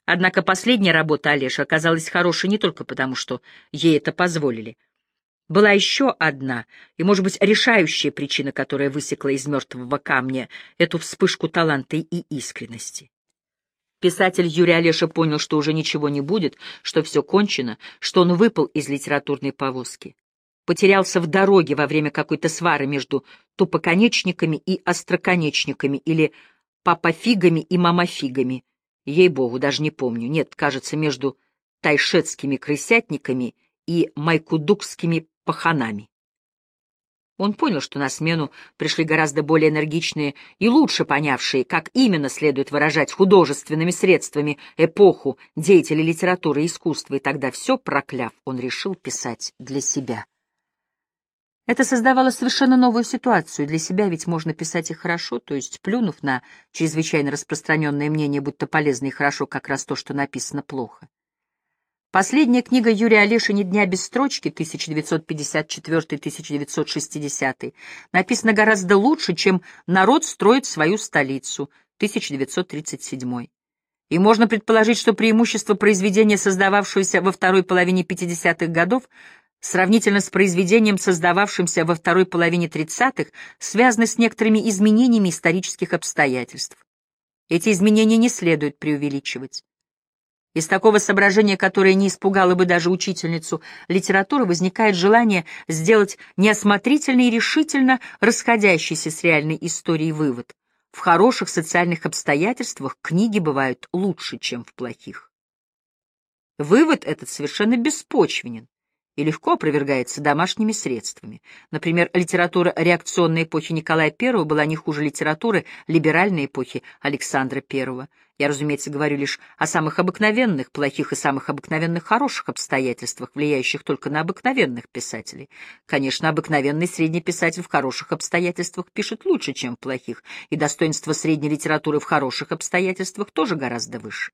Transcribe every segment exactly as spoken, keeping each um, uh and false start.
Однако последняя работа Олеши оказалась хорошей не только потому, что ей это позволили. Была еще одна, и, может быть, решающая причина, которая высекла из мертвого камня эту вспышку таланта и искренности. Писатель Юрий Олеша понял, что уже ничего не будет, что все кончено, что он выпал из литературной повозки. Потерялся в дороге во время какой-то свары между тупоконечниками и остроконечниками или папафигами и мамафигами. Ей-богу, даже не помню. Нет, кажется, между тайшетскими крысятниками и майкудукскими паханами. Он понял, что на смену пришли гораздо более энергичные и лучше понявшие, как именно следует выражать художественными средствами эпоху деятелей литературы и искусства, и тогда, все прокляв, он решил писать для себя. Это создавало совершенно новую ситуацию. Для себя ведь можно писать и хорошо, то есть плюнув на чрезвычайно распространенное мнение, будто полезно и хорошо как раз то, что написано плохо. Последняя книга Юрия Олеши «Ни дня без строчки» тысяча девятьсот пятьдесят четвёртый — тысяча девятьсот шестидесятый написана гораздо лучше, чем «Народ строит свою столицу» тысяча девятьсот тридцать седьмой. И можно предположить, что преимущество произведения, создававшегося во второй половине пятидесятых годов, сравнительно с произведением, создававшимся во второй половине тридцатых, связаны с некоторыми изменениями исторических обстоятельств. Эти изменения не следует преувеличивать. Из такого соображения, которое не испугало бы даже учительницу литературы, возникает желание сделать неосмотрительный и решительно расходящийся с реальной историей вывод. В хороших социальных обстоятельствах книги бывают лучше, чем в плохих. Вывод этот совершенно беспочвенен и легко опровергается домашними средствами. Например, литература реакционной эпохи Николая Первого была не хуже литературы либеральной эпохи Александра Первого. Я, разумеется, говорю лишь о самых обыкновенных плохих и самых обыкновенных хороших обстоятельствах, влияющих только на обыкновенных писателей. Конечно, обыкновенный средний писатель в хороших обстоятельствах пишет лучше, чем в плохих, и достоинство средней литературы в хороших обстоятельствах тоже гораздо выше.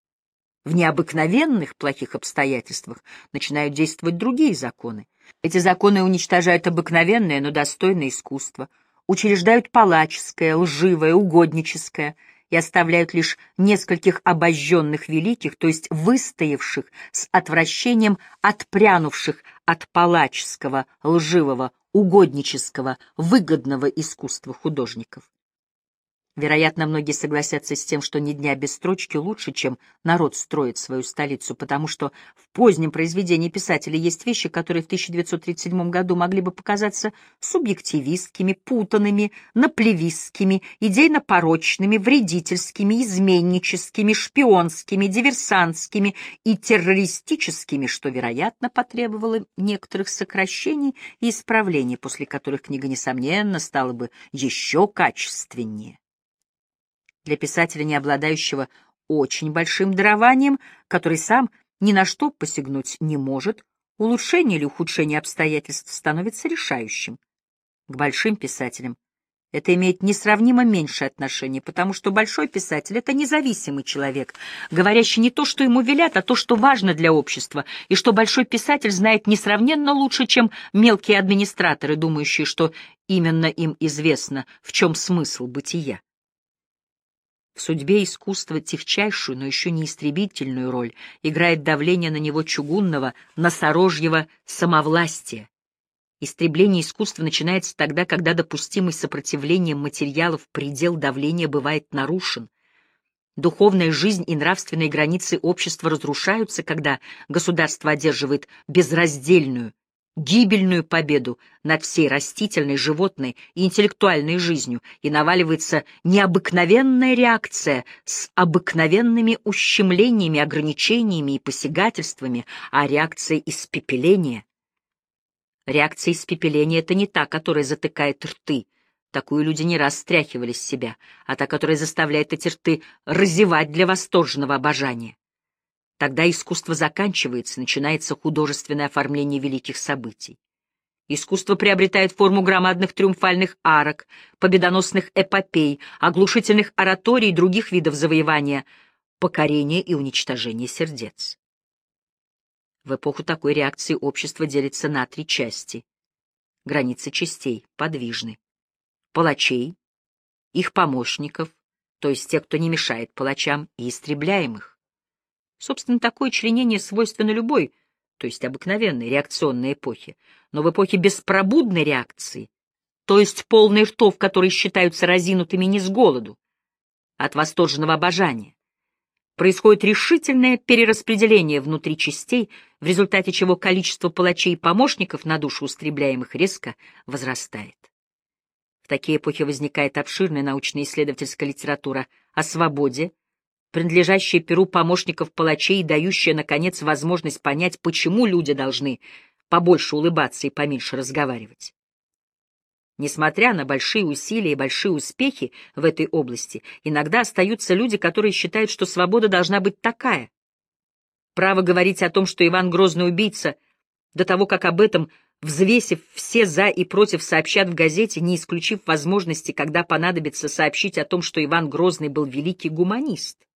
В необыкновенных плохих обстоятельствах начинают действовать другие законы. Эти законы уничтожают обыкновенное, но достойное искусство, учреждают палаческое, лживое, угодническое и оставляют лишь нескольких обожженных великих, то есть выстоявших, с отвращением отпрянувших от палаческого, лживого, угоднического, выгодного искусства художников. Вероятно, многие согласятся с тем, что «Ни дня без строчки» лучше, чем «Народ строит свою столицу», потому что в позднем произведении писателя есть вещи, которые в тысяча девятьсот тридцать седьмом году могли бы показаться субъективистскими, путанными, наплевистскими, идейно-порочными, вредительскими, изменническими, шпионскими, диверсантскими и террористическими, что, вероятно, потребовало некоторых сокращений и исправлений, после которых книга, несомненно, стала бы еще качественнее. Для писателя, не обладающего очень большим дарованием, который сам ни на что посягнуть не может, улучшение или ухудшение обстоятельств становится решающим. К большим писателям это имеет несравнимо меньшее отношение, потому что большой писатель — это независимый человек, говорящий не то, что ему велят, а то, что важно для общества, и что большой писатель знает несравненно лучше, чем мелкие администраторы, думающие, что именно им известно, в чем смысл бытия. В судьбе искусства тягчайшую, но еще не истребительную роль играет давление на него чугунного, носорожьего самовластия. Истребление искусства начинается тогда, когда допустимый сопротивлением материалов предел давления бывает нарушен. Духовная жизнь и нравственные границы общества разрушаются, когда государство одерживает безраздельную, гибельную победу над всей растительной, животной и интеллектуальной жизнью, и наваливается необыкновенная реакция с обыкновенными ущемлениями, ограничениями и посягательствами, а реакция испепеления. Реакция испепеления — это не та, которая затыкает рты, такую люди не раз стряхивали с себя, а та, которая заставляет эти рты разевать для восторженного обожания. Тогда искусство заканчивается, начинается художественное оформление великих событий. Искусство приобретает форму громадных триумфальных арок, победоносных эпопей, оглушительных ораторий и других видов завоевания, покорения и уничтожения сердец. В эпоху такой реакции общество делится на три части. Границы частей подвижны. Палачей, их помощников, то есть тех, кто не мешает палачам, и истребляемых. Собственно, такое членение свойственно любой, то есть обыкновенной реакционной эпохе, но в эпохе беспробудной реакции, то есть полной ртов, которые считаются разинутыми не с голоду, а от восторженного обожания, происходит решительное перераспределение внутри частей, в результате чего количество палачей и помощников на душу устремляемых резко возрастает. В такие эпохи возникает обширная научно-исследовательская литература о свободе, принадлежащая перу помощников палачей и дающая, наконец, возможность понять, почему люди должны побольше улыбаться и поменьше разговаривать. Несмотря на большие усилия и большие успехи в этой области, иногда остаются люди, которые считают, что свобода должна быть такая. Право говорить о том, что Иван Грозный убийца, до того, как об этом, взвесив все «за» и «против», сообщат в газете, не исключив возможности, когда понадобится, сообщить о том, что Иван Грозный был великий гуманист.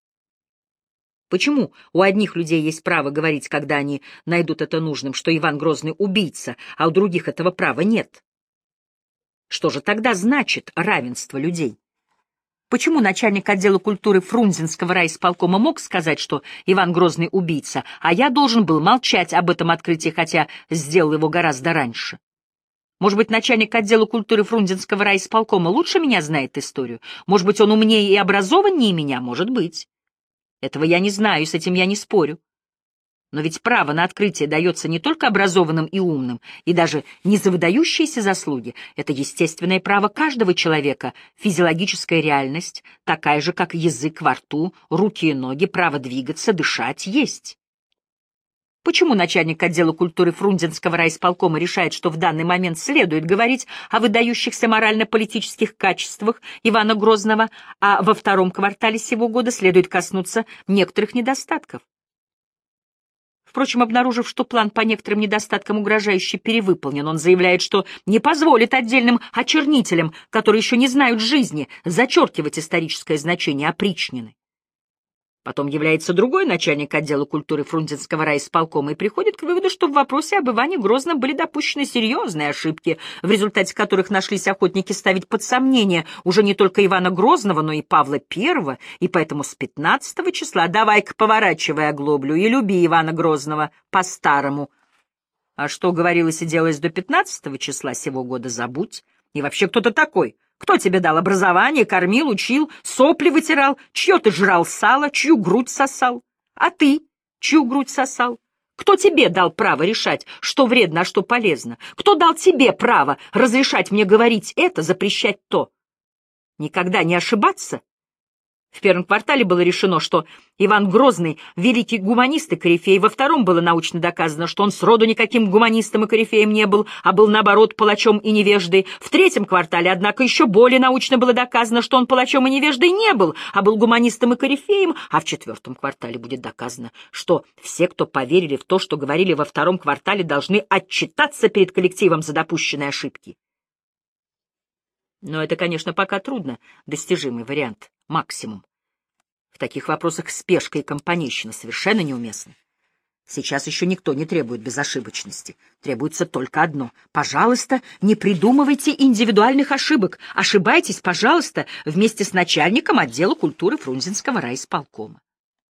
Почему у одних людей есть право говорить, когда они найдут это нужным, что Иван Грозный убийца, а у других этого права нет? Что же тогда значит равенство людей? Почему начальник отдела культуры Фрунзенского райисполкома мог сказать, что Иван Грозный убийца, а я должен был молчать об этом открытии, хотя сделал его гораздо раньше? Может быть, начальник отдела культуры Фрунзенского райисполкома лучше меня знает историю? Может быть, он умнее и образованнее меня? Может быть. Этого я не знаю, и с этим я не спорю. Но ведь право на открытие дается не только образованным и умным, и даже не за выдающиеся заслуги. Это естественное право каждого человека, физиологическая реальность, такая же, как язык во рту, руки и ноги, право двигаться, дышать, есть. Почему начальник отдела культуры Фрунзенского райисполкома решает, что в данный момент следует говорить о выдающихся морально-политических качествах Ивана Грозного, а во втором квартале сего года следует коснуться некоторых недостатков? Впрочем, обнаружив, что план по некоторым недостаткам угрожающе перевыполнен, он заявляет, что не позволит отдельным очернителям, которые еще не знают жизни, зачеркивать историческое значение опричнины. Потом является другой начальник отдела культуры Фрунзенского райисполкома и приходит к выводу, что в вопросе об Иване Грозном были допущены серьезные ошибки, в результате которых нашлись охотники ставить под сомнение уже не только Ивана Грозного, но и Павла Первого, и поэтому с пятнадцатого числа давай-ка поворачивай оглоблю и люби Ивана Грозного по-старому. А что говорилось и делалось до пятнадцатого числа сего года, забудь. И вообще, кто ты такой? Кто тебе дал образование, кормил, учил, сопли вытирал, чье ты жрал сало, чью грудь сосал? А ты чью грудь сосал? Кто тебе дал право решать, что вредно, а что полезно? Кто дал тебе право разрешать мне говорить это, запрещать то? Никогда не ошибаться? В первом квартале было решено, что Иван Грозный — великий гуманист и корифей, во втором было научно доказано, что он сроду никаким гуманистом и корифеем не был, а был, наоборот, палачом и невеждой. В третьем квартале, однако, еще более научно было доказано, что он палачом и невеждой не был, а был гуманистом и корифеем, а в четвертом квартале будет доказано, что все, кто поверили в то, что говорили во втором квартале, должны отчитаться перед коллективом за допущенные ошибки. Но это, конечно, пока трудно достижимый вариант, максимум. В таких вопросах спешка и компанейщина совершенно неуместны. Сейчас еще никто не требует безошибочности. Требуется только одно. Пожалуйста, не придумывайте индивидуальных ошибок. Ошибайтесь, пожалуйста, вместе с начальником отдела культуры Фрунзенского райисполкома.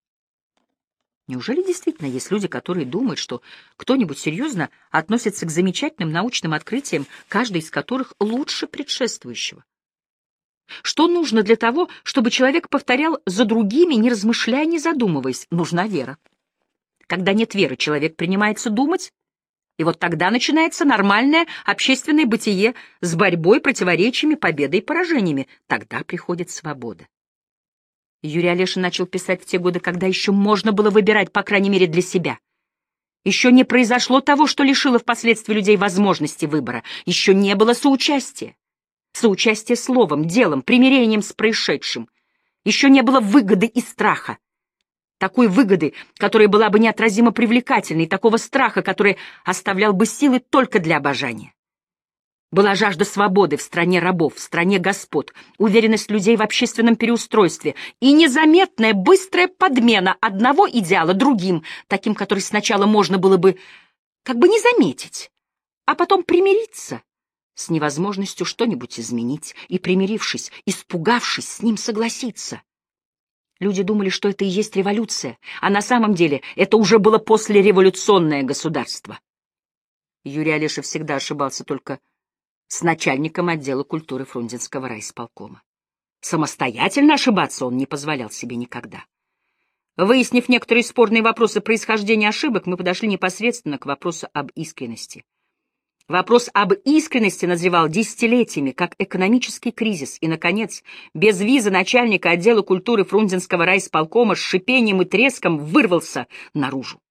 Неужели действительно есть люди, которые думают, что кто-нибудь серьезно относится к замечательным научным открытиям, каждый из которых лучше предшествующего? Что нужно для того, чтобы человек повторял за другими, не размышляя, не задумываясь? Нужна вера. Когда нет веры, человек принимается думать, и вот тогда начинается нормальное общественное бытие с борьбой, противоречиями, победой и поражениями. Тогда приходит свобода. Юрий Олешин начал писать в те годы, когда еще можно было выбирать, по крайней мере, для себя. Еще не произошло того, что лишило впоследствии людей возможности выбора. Еще не было соучастия. Соучастия словом, делом, примирением с происшедшим. Еще не было выгоды и страха. Такой выгоды, которая была бы неотразимо привлекательной, такого страха, который оставлял бы силы только для обожания. Была жажда свободы в стране рабов, в стране господ, уверенность людей в общественном переустройстве и незаметная, быстрая подмена одного идеала другим, таким, который сначала можно было бы как бы не заметить, а потом примириться с невозможностью что-нибудь изменить и, примирившись, испугавшись, с ним согласиться. Люди думали, что это и есть революция, а на самом деле это уже было послереволюционное государство. Юрий Олеша всегда ошибался только с начальником отдела культуры Фрунзенского райисполкома. Самостоятельно ошибаться он не позволял себе никогда. Выяснив некоторые спорные вопросы происхождения ошибок, мы подошли непосредственно к вопросу об искренности. Вопрос об искренности назревал десятилетиями, как экономический кризис, и, наконец, без визы начальника отдела культуры Фрунзенского райисполкома с шипением и треском вырвался наружу.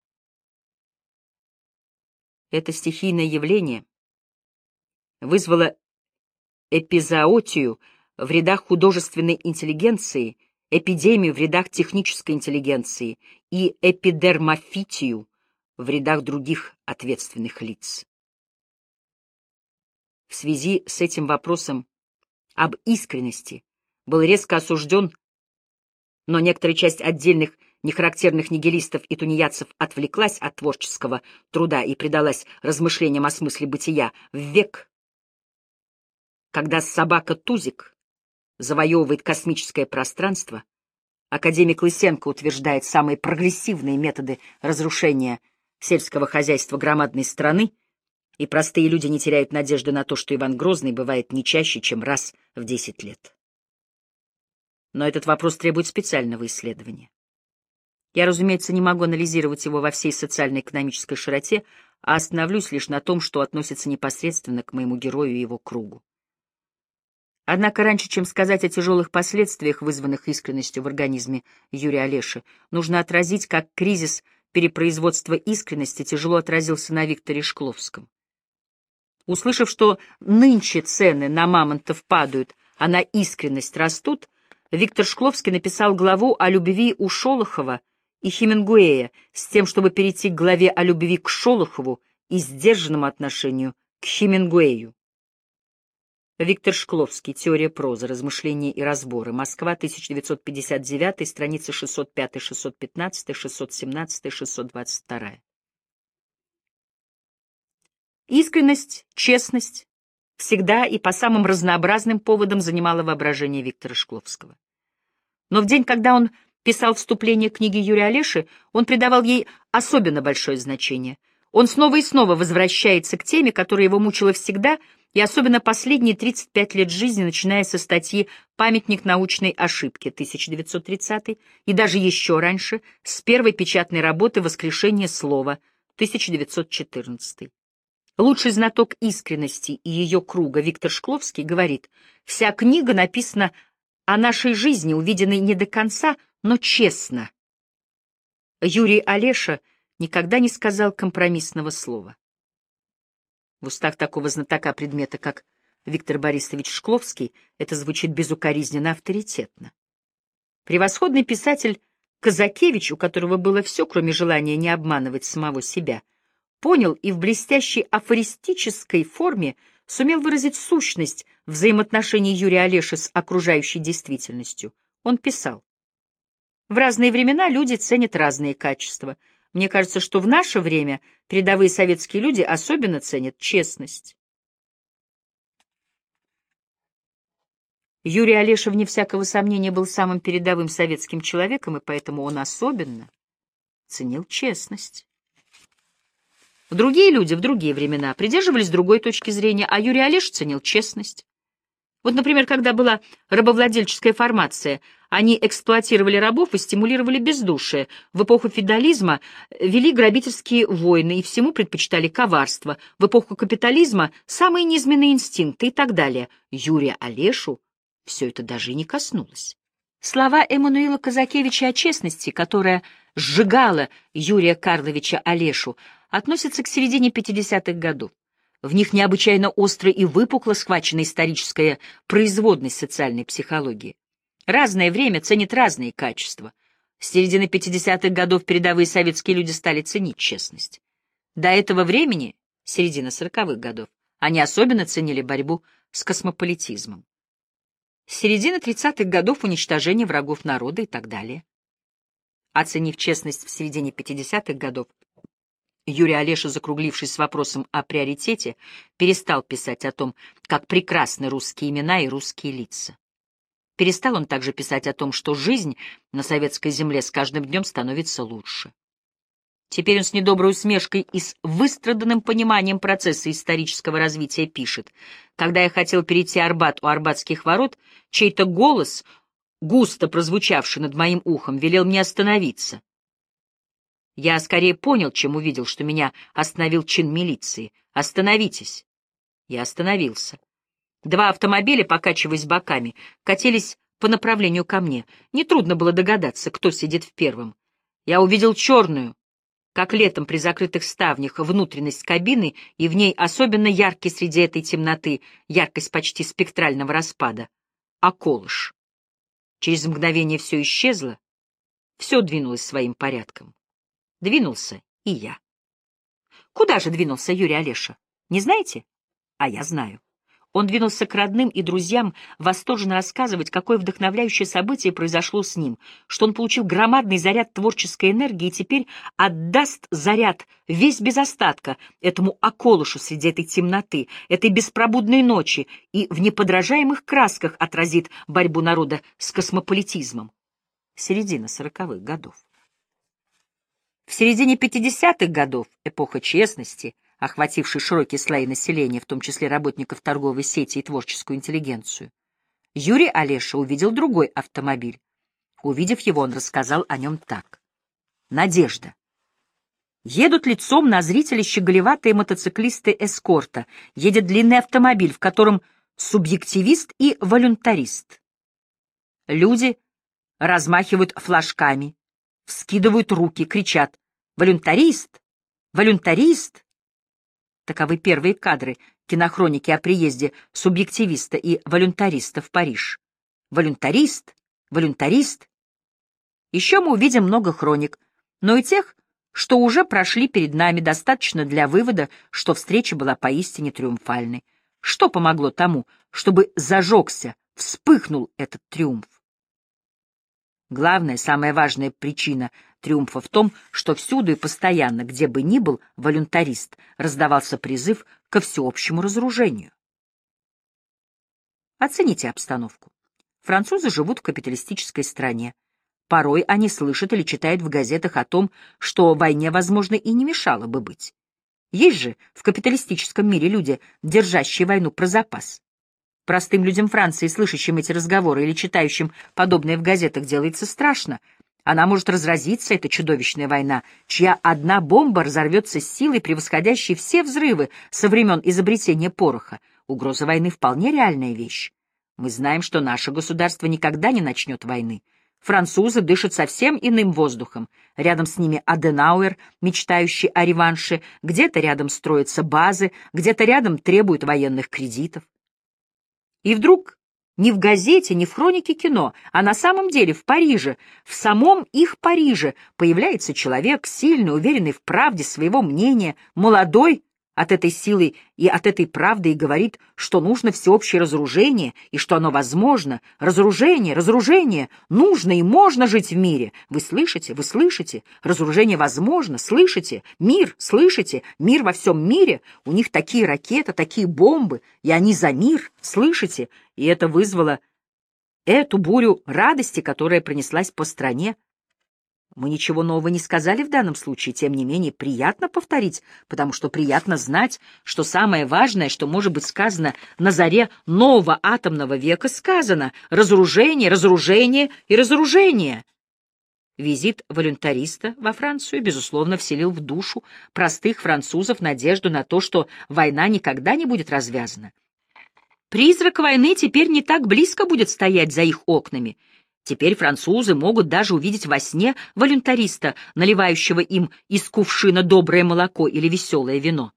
Это стихийное явление вызвало эпизоотию в рядах художественной интеллигенции, эпидемию в рядах технической интеллигенции и эпидермофитию в рядах других ответственных лиц. В связи с этим вопросом об искренности был резко осужден, но некоторая часть отдельных нехарактерных нигилистов и тунеядцев отвлеклась от творческого труда и предалась размышлениям о смысле бытия в век, когда собака-тузик завоевывает космическое пространство, академик Лысенко утверждает самые прогрессивные методы разрушения сельского хозяйства громадной страны, и простые люди не теряют надежды на то, что Иван Грозный бывает не чаще, чем раз в десять лет. Но этот вопрос требует специального исследования. Я, разумеется, не могу анализировать его во всей социально-экономической широте, а остановлюсь лишь на том, что относится непосредственно к моему герою и его кругу. Однако раньше, чем сказать о тяжелых последствиях, вызванных искренностью в организме Юрия Олеши, нужно отразить, как кризис перепроизводства искренности тяжело отразился на Викторе Шкловском. Услышав, что нынче цены на мамонтов падают, а на искренность растут, Виктор Шкловский написал главу о любви у Шолохова и Хемингуэя с тем, чтобы перейти к главе о любви к Шолохову и сдержанному отношению к Хемингуэю. Виктор Шкловский. Теория прозы. Размышления и разборы. Москва, тысяча девятьсот пятьдесят девятый, страницы шестьсот пятый, шестьсот пятнадцатый, шестьсот семнадцатый, шестьсот двадцать второй. Искренность, честность всегда и по самым разнообразным поводам занимала воображение Виктора Шкловского. Но в день, когда он писал вступление к книге Юрия Олеши, он придавал ей особенно большое значение. Он снова и снова возвращается к теме, которая его мучила всегда, и особенно последние тридцать пять лет жизни, начиная со статьи «Памятник научной ошибки» тысяча девятьсот тридцатый, и даже еще раньше, с первой печатной работы «Воскрешение слова» тысяча девятьсот четырнадцатый. Лучший знаток искренности и ее круга Виктор Шкловский говорит: «Вся книга написана о нашей жизни, увиденной не до конца, но честно». Юрий Олеша никогда не сказал компромиссного слова. В устах такого знатока предмета, как Виктор Борисович Шкловский, это звучит безукоризненно авторитетно. Превосходный писатель Казакевич, у которого было все, кроме желания не обманывать самого себя, понял и в блестящей афористической форме сумел выразить сущность взаимоотношений Юрия Олеши с окружающей действительностью. Он писал: «В разные времена люди ценят разные качества. Мне кажется, что в наше время передовые советские люди особенно ценят честность». Юрий Олеша, вне всякого сомнения, был самым передовым советским человеком, и поэтому он особенно ценил честность. Другие люди в другие времена придерживались другой точки зрения, а Юрий Олеша ценил честность. Вот, например, когда была рабовладельческая формация, они эксплуатировали рабов и стимулировали бездушие. В эпоху феодализма вели грабительские войны и всему предпочитали коварство. В эпоху капитализма — самые низменные инстинкты и так далее. Юрия Олешу все это даже и не коснулось. Слова Эммануила Казакевича о честности, которая сжигала Юрия Карловича Олешу, относятся к середине пятидесятых годов. В них необычайно остро и выпукло схвачена историческая производность социальной психологии. Разное время ценит разные качества. С середины пятидесятых годов передовые советские люди стали ценить честность. До этого времени, середина сороковых годов, они особенно ценили борьбу с космополитизмом. С середины тридцатых годов уничтожение врагов народа и так далее. Оценив честность в середине пятидесятых годов, Юрий Олеша, закруглившись с вопросом о приоритете, перестал писать о том, как прекрасны русские имена и русские лица. Перестал он также писать о том, что жизнь на советской земле с каждым днем становится лучше. Теперь он с недоброй усмешкой и с выстраданным пониманием процесса исторического развития пишет: «Когда я хотел перейти Арбат у Арбатских ворот, чей-то голос, густо прозвучавший над моим ухом, велел мне остановиться. Я скорее понял, чем увидел, что меня остановил чин милиции. Остановитесь!» Я остановился. Два автомобиля, покачиваясь боками, катились по направлению ко мне. Нетрудно было догадаться, кто сидит в первом. Я увидел черную, как летом при закрытых ставнях, внутренность кабины, и в ней особенно яркий среди этой темноты, яркость почти спектрального распада, околыш. Через мгновение все исчезло, все двинулось своим порядком. Двинулся и я. Куда же двинулся Юрий Олеша? Не знаете? А я знаю. Он двинулся к родным и друзьям, восторженно рассказывать, какое вдохновляющее событие произошло с ним, что он получил громадный заряд творческой энергии и теперь отдаст заряд весь без остатка этому околышу среди этой темноты, этой беспробудной ночи, и в неподражаемых красках отразит борьбу народа с космополитизмом. Середина сороковых годов. В середине пятидесятых годов, эпоха честности, охвативший широкие слои населения, в том числе работников торговой сети и творческую интеллигенцию, Юрий Олеша увидел другой автомобиль. Увидев его, он рассказал о нем так. «Надежда. Едут лицом на зрителей щеголеватые мотоциклисты эскорта. Едет длинный автомобиль, в котором субъективист и волюнтарист. Люди размахивают флажками, вскидывают руки, кричат: «Волюнтарист! Волюнтарист!» Таковы первые кадры кинохроники о приезде субъективиста и волюнтариста в Париж. Волюнтарист, волюнтарист. Еще мы увидим много хроник, но и тех, что уже прошли перед нами, достаточно для вывода, что встреча была поистине триумфальной. Что помогло тому, чтобы зажегся, вспыхнул этот триумф? Главная, самая важная причина триумфа в том, что всюду и постоянно, где бы ни был волюнтарист, раздавался призыв ко всеобщему разоружению. Оцените обстановку. Французы живут в капиталистической стране. Порой они слышат или читают в газетах о том, что войне, возможно, и не мешало бы быть. Есть же в капиталистическом мире люди, держащие войну про запас. Простым людям Франции, слышащим эти разговоры или читающим подобное в газетах, делается страшно. Она может разразиться, эта чудовищная война, чья одна бомба разорвется с силой, превосходящей все взрывы со времен изобретения пороха. Угроза войны — вполне реальная вещь. Мы знаем, что наше государство никогда не начнет войны. Французы дышат совсем иным воздухом. Рядом с ними Аденауэр, мечтающий о реванше, где-то рядом строятся базы, где-то рядом требуют военных кредитов. И вдруг ни в газете, ни в хронике кино, а на самом деле в Париже, в самом их Париже, появляется человек, сильный, уверенный в правде своего мнения, молодой от этой силы и от этой правды, и говорит, что нужно всеобщее разоружение, и что оно возможно. Разоружение, разоружение, нужно и можно жить в мире. Вы слышите, вы слышите? Разоружение возможно, слышите? Мир, слышите? Мир во всем мире. У них такие ракеты, такие бомбы, и они за мир, слышите? И это вызвало эту бурю радости, которая пронеслась по стране. Мы ничего нового не сказали в данном случае, тем не менее приятно повторить, потому что приятно знать, что самое важное, что может быть сказано на заре нового атомного века, сказано: разоружение, разоружение и разоружение. Визит волюнтариста во Францию, безусловно, вселил в душу простых французов надежду на то, что война никогда не будет развязана. Призрак войны теперь не так близко будет стоять за их окнами. Теперь французы могут даже увидеть во сне волюнтариста, наливающего им из кувшина доброе молоко или веселое вино.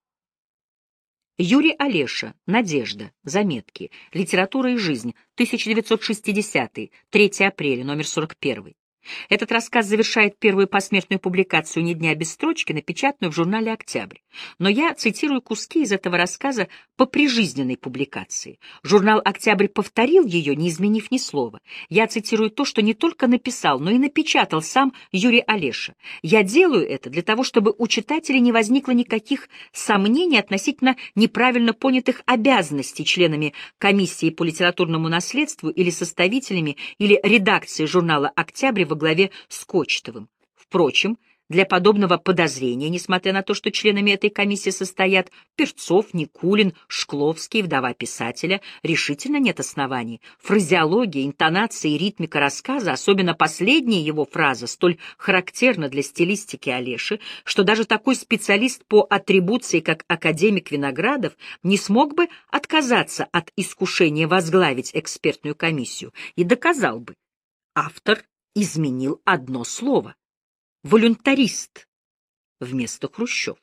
Юрий Олеша. Надежда. Заметки. Литература и жизнь. тысяча девятьсот шестидесятый. третьего апреля. Номер сорок один. Этот рассказ завершает первую посмертную публикацию «Ни дня без строчки», напечатанную в журнале «Октябрь». Но я цитирую куски из этого рассказа по прижизненной публикации. Журнал «Октябрь» повторил ее, не изменив ни слова. Я цитирую то, что не только написал, но и напечатал сам Юрий Олеша. Я делаю это для того, чтобы у читателей не возникло никаких сомнений относительно неправильно понятых обязанностей членами комиссии по литературному наследству или составителями или редакцией журнала «Октябрь» во главе с Кочетовым. Впрочем, для подобного подозрения, несмотря на то, что членами этой комиссии состоят Перцов, Никулин, Шкловский, вдова писателя, решительно нет оснований. Фразеология, интонация и ритмика рассказа, особенно последняя его фраза, столь характерна для стилистики Олеши, что даже такой специалист по атрибуции, как академик Виноградов, не смог бы отказаться от искушения возглавить экспертную комиссию и доказал бы: автор изменил одно слово — волюнтарист вместо Хрущев.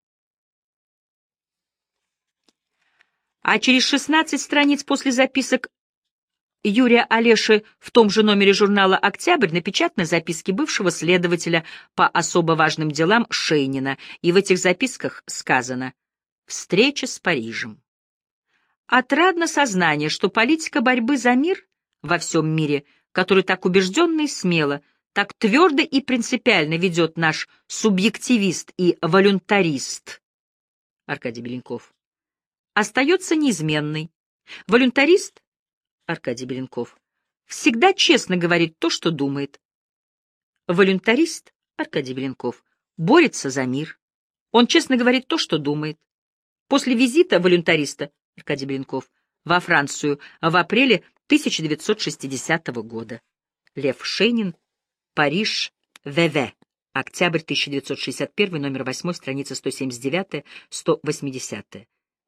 А через шестнадцать страниц после записок Юрия Олеши в том же номере журнала «Октябрь» напечатаны записки бывшего следователя по особо важным делам Шейнина, и в этих записках сказано: «Встреча с Парижем». Отрадно сознание, что политика борьбы за мир во всем мире, который так убежденно и смело, так твердо и принципиально ведет наш субъективист и волюнтарист Аркадий Беленков, остается неизменной. Волюнтарист Аркадий Беленков всегда честно говорит то, что думает. Волюнтарист Аркадий Беленков борется за мир. Он честно говорит то, что думает. После визита волюнтариста Аркадий Беленков во Францию в апреле тысяча девятьсот шестидесятого года. Лев Шейнин, Париж, ВВ. Октябрь тысяча девятьсот шестьдесят первый, номер восемь, страница сто семьдесят девять — сто восемьдесят.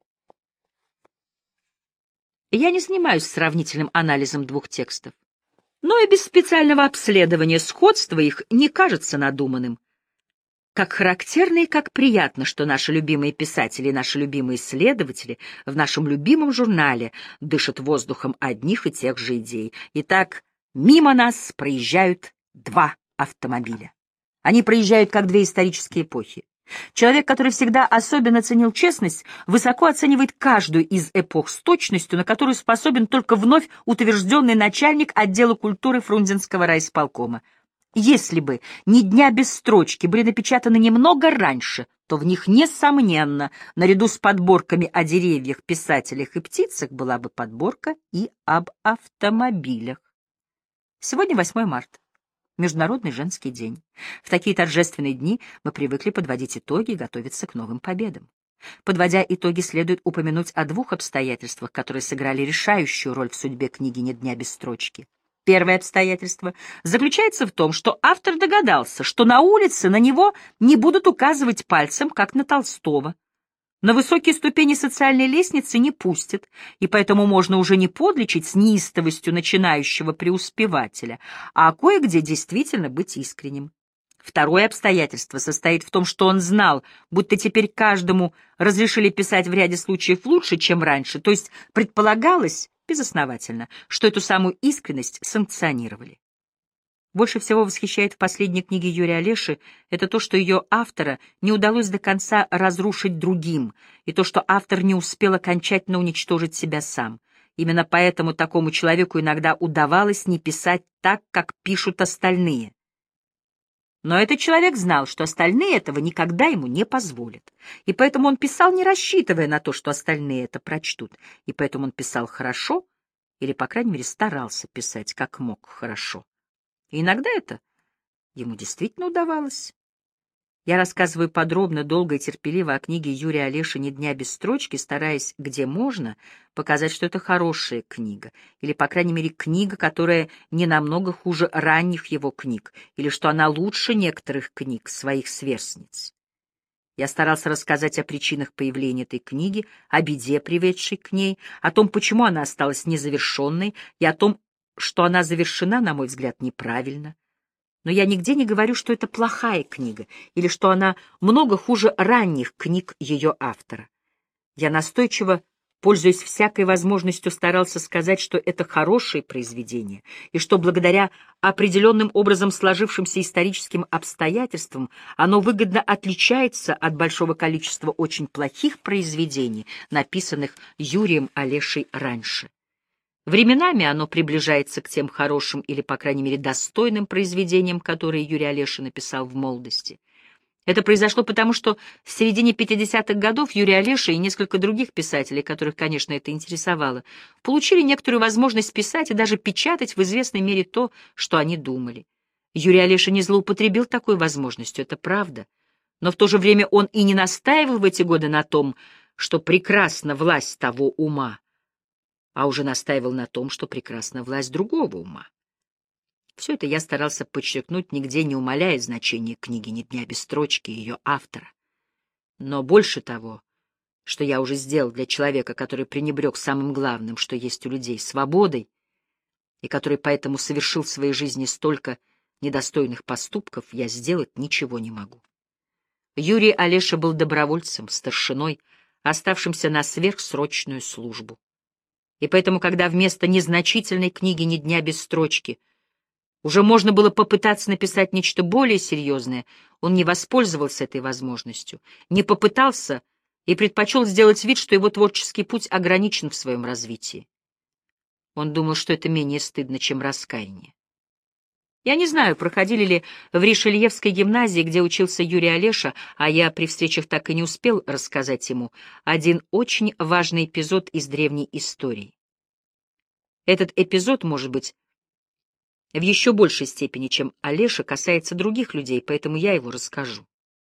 Я не занимаюсь сравнительным анализом двух текстов, но и без специального обследования сходство их не кажется надуманным. Как характерно и как приятно, что наши любимые писатели и наши любимые исследователи в нашем любимом журнале дышат воздухом одних и тех же идей. Итак, мимо нас проезжают два автомобиля. Они проезжают как две исторические эпохи. Человек, который всегда особенно ценил честность, высоко оценивает каждую из эпох с точностью, на которую способен только вновь утвержденный начальник отдела культуры Фрунзенского райисполкома. Если бы «Ни дня без строчки» были напечатаны немного раньше, то в них, несомненно, наряду с подборками о деревьях, писателях и птицах была бы подборка и об автомобилях. Сегодня восьмое марта. Международный женский день. В такие торжественные дни мы привыкли подводить итоги и готовиться к новым победам. Подводя итоги, следует упомянуть о двух обстоятельствах, которые сыграли решающую роль в судьбе книги «Ни дня без строчки». Первое обстоятельство заключается в том, что автор догадался, что на улице на него не будут указывать пальцем, как на Толстого. На высокие ступени социальной лестницы не пустят, и поэтому можно уже не подлечить с неистовостью начинающего преуспевателя, а кое-где действительно быть искренним. Второе обстоятельство состоит в том, что он знал, будто теперь каждому разрешили писать в ряде случаев лучше, чем раньше, то есть предполагалось, безосновательно, что эту самую искренность санкционировали. Больше всего восхищает в последней книге Юрия Олеши это то, что ее автора не удалось до конца разрушить другим, и то, что автор не успел окончательно уничтожить себя сам. Именно поэтому такому человеку иногда удавалось не писать так, как пишут остальные. Но этот человек знал, что остальные этого никогда ему не позволят, и поэтому он писал, не рассчитывая на то, что остальные это прочтут, и поэтому он писал хорошо, или, по крайней мере, старался писать как мог хорошо. И иногда это ему действительно удавалось. Я рассказываю подробно, долго и терпеливо о книге Юрия Олеши «Ни дня без строчки», стараясь, где можно, показать, что это хорошая книга, или, по крайней мере, книга, которая не намного хуже ранних его книг, или что она лучше некоторых книг своих сверстниц. Я старался рассказать о причинах появления этой книги, о беде, приведшей к ней, о том, почему она осталась незавершенной, и о том, что она завершена, на мой взгляд, неправильно. Но я нигде не говорю, что это плохая книга, или что она много хуже ранних книг ее автора. Я настойчиво пользуясь всякой возможностью, старался сказать, что это хорошее произведение, и что благодаря определенным образом сложившимся историческим обстоятельствам оно выгодно отличается от большого количества очень плохих произведений, написанных Юрием Олешей раньше. Временами оно приближается к тем хорошим или, по крайней мере, достойным произведениям, которые Юрий Олеша написал в молодости. Это произошло потому, что в середине пятидесятых годов Юрий Олеша и несколько других писателей, которых, конечно, это интересовало, получили некоторую возможность писать и даже печатать в известной мере то, что они думали. Юрий Олеша не злоупотребил такой возможностью, это правда. Но в то же время он и не настаивал в эти годы на том, что прекрасна власть того ума, а уже настаивал на том, что прекрасна власть другого ума. Все это я старался подчеркнуть, нигде не умаляя значения книги «Ни дня без строчки» и ее автора. Но больше того, что я уже сделал для человека, который пренебрег самым главным, что есть у людей — свободой, и который поэтому совершил в своей жизни столько недостойных поступков, я сделать ничего не могу. Юрий Олеша был добровольцем, старшиной, оставшимся на сверхсрочную службу. И поэтому, когда вместо незначительной книги «Ни дня без строчки» уже можно было попытаться написать нечто более серьезное, он не воспользовался этой возможностью, не попытался и предпочел сделать вид, что его творческий путь ограничен в своем развитии. Он думал, что это менее стыдно, чем раскаяние. Я не знаю, проходили ли в Ришельевской гимназии, где учился Юрий Олеша, а я при встречах так и не успел рассказать ему, один очень важный эпизод из древней истории. Этот эпизод, может быть, в еще большей степени, чем Олеша, касается других людей, поэтому я его расскажу.